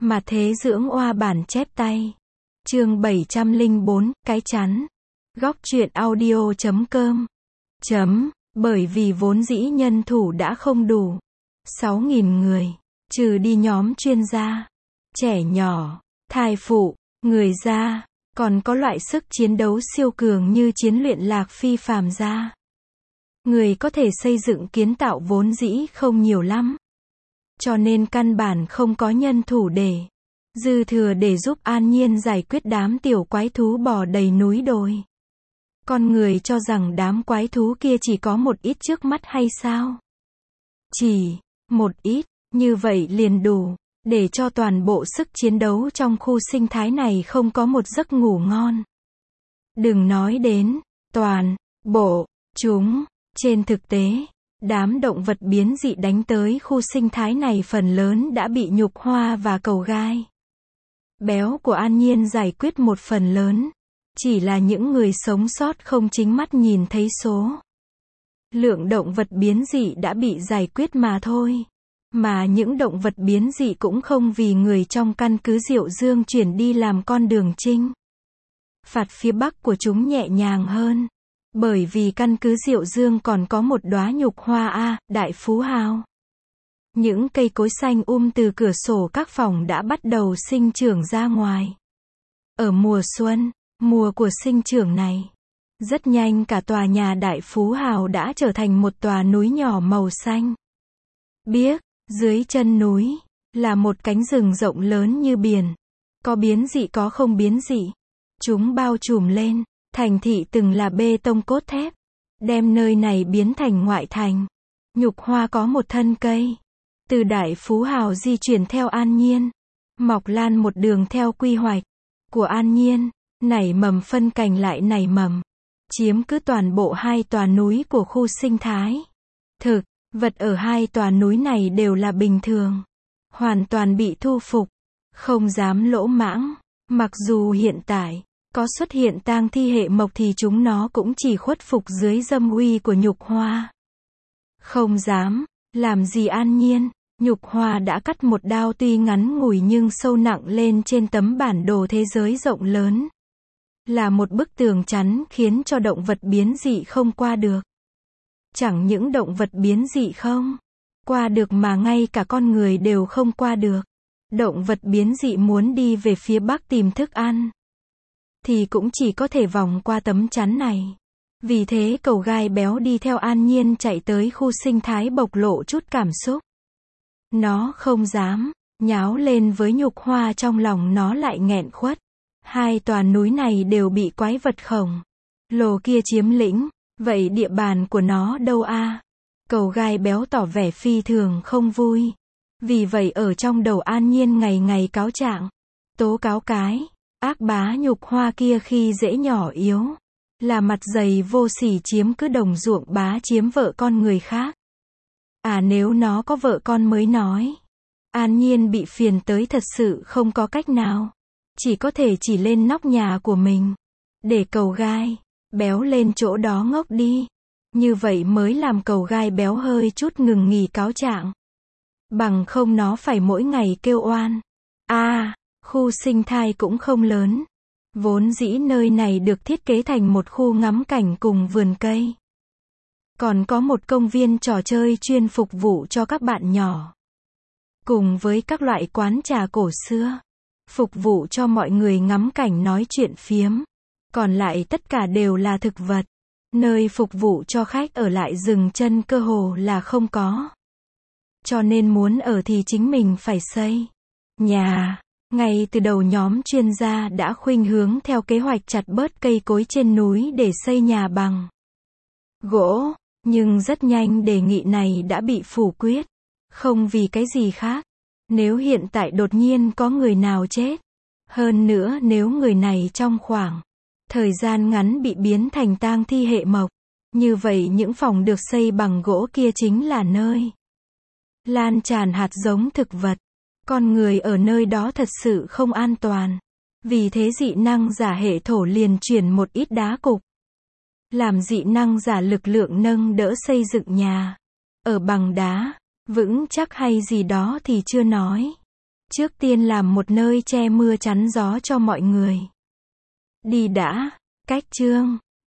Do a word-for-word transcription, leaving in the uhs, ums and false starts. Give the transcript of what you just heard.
Mà thế dưỡng oa bản chép tay. Chương bảy trăm lẻ bốn, cái chắn. Góc truyện audio chấm com. Chấm, bởi vì vốn dĩ nhân thủ đã không đủ. sáu nghìn người, trừ đi nhóm chuyên gia, trẻ nhỏ, thai phụ, người già, còn có loại sức chiến đấu siêu cường như chiến luyện Lạc Phi phàm ra. Người có thể xây dựng kiến tạo vốn dĩ không nhiều lắm. Cho nên căn bản không có nhân thủ để dư thừa để giúp An Nhiên giải quyết đám tiểu quái thú bò đầy núi đồi. Con người cho rằng đám quái thú kia chỉ có một ít trước mắt hay sao? Chỉ một ít, như vậy liền đủ, để cho toàn bộ sức chiến đấu trong khu sinh thái này không có một giấc ngủ ngon. Đừng nói đến toàn bộ chúng, trên thực tế, đám động vật biến dị đánh tới khu sinh thái này phần lớn đã bị nhục hoa và cầu gai béo của An Nhiên giải quyết một phần lớn. Chỉ là những người sống sót không chính mắt nhìn thấy số lượng động vật biến dị đã bị giải quyết mà thôi. Mà những động vật biến dị cũng không vì người trong căn cứ Diệu Dương chuyển đi làm con đường chinh phạt phía bắc của chúng nhẹ nhàng hơn. Bởi vì căn cứ Diệu Dương còn có một đóa nhục hoa A, đại phú hào. Những cây cối xanh um từ cửa sổ các phòng đã bắt đầu sinh trưởng ra ngoài. Ở mùa xuân, mùa của sinh trưởng này, rất nhanh cả tòa nhà đại phú hào đã trở thành một tòa núi nhỏ màu xanh biếc. Dưới chân núi là một cánh rừng rộng lớn như biển. Có biến dị có không biến dị. Chúng bao trùm lên. Thành thị từng là bê tông cốt thép, đem nơi này biến thành ngoại thành. Nhục hoa có một thân cây, từ đại phú hào di chuyển theo An Nhiên, mọc lan một đường theo quy hoạch của An Nhiên, nảy mầm phân cành lại nảy mầm, chiếm cứ toàn bộ hai tòa núi của khu sinh thái. Thực vật ở hai tòa núi này đều là bình thường, hoàn toàn bị thu phục, không dám lỗ mãng. Mặc dù hiện tại có xuất hiện tang thi hệ mộc thì chúng nó cũng chỉ khuất phục dưới dâm uy của nhục hoa. Không dám làm gì An Nhiên. Nhục hoa đã cắt một đao tuy ngắn ngủi nhưng sâu nặng lên trên tấm bản đồ thế giới rộng lớn. Là một bức tường chắn khiến cho động vật biến dị không qua được. Chẳng những động vật biến dị không qua được mà ngay cả con người đều không qua được. Động vật biến dị muốn đi về phía bắc tìm thức ăn thì cũng chỉ có thể vòng qua tấm chắn này. Vì thế cầu gai béo đi theo An Nhiên chạy tới khu sinh thái bộc lộ chút cảm xúc. Nó không dám nháo lên với nhục hoa, trong lòng nó lại nghẹn khuất. Hai tòa núi này đều bị quái vật khổng lồ kia chiếm lĩnh, vậy địa bàn của nó đâu a? Cầu gai béo tỏ vẻ phi thường không vui. Vì vậy ở trong đầu An Nhiên ngày ngày cáo trạng, tố cáo cái ác bá nhục hoa kia khi dễ nhỏ yếu, là mặt dày vô sỉ chiếm cứ đồng ruộng bá chiếm vợ con người khác. À nếu nó có vợ con mới nói. An Nhiên bị phiền tới thật sự không có cách nào. Chỉ có thể chỉ lên nóc nhà của mình. Để cầu gai béo lên chỗ đó ngốc đi. Như vậy mới làm cầu gai béo hơi chút ngừng nghỉ cáo trạng. Bằng không nó phải mỗi ngày kêu oan. À, khu sinh thái cũng không lớn. Vốn dĩ nơi này được thiết kế thành một khu ngắm cảnh cùng vườn cây. Còn có một công viên trò chơi chuyên phục vụ cho các bạn nhỏ. Cùng với các loại quán trà cổ xưa. Phục vụ cho mọi người ngắm cảnh nói chuyện phiếm. Còn lại tất cả đều là thực vật. Nơi phục vụ cho khách ở lại dừng chân cơ hồ là không có. Cho nên muốn ở thì chính mình phải xây nhà. Ngay từ đầu nhóm chuyên gia đã khuynh hướng theo kế hoạch chặt bớt cây cối trên núi để xây nhà bằng gỗ. Nhưng rất nhanh đề nghị này đã bị phủ quyết. Không vì cái gì khác. Nếu hiện tại đột nhiên có người nào chết. Hơn nữa nếu người này trong khoảng thời gian ngắn bị biến thành tang thi hệ mộc. Như vậy những phòng được xây bằng gỗ kia chính là nơi lan tràn hạt giống thực vật. Con người ở nơi đó thật sự không an toàn. Vì thế dị năng giả hệ thổ liền chuyển một ít đá cục. Làm dị năng giả lực lượng nâng đỡ xây dựng nhà. Ở bằng đá, vững chắc hay gì đó thì chưa nói. Trước tiên làm một nơi che mưa chắn gió cho mọi người. Đi đã. Cách chương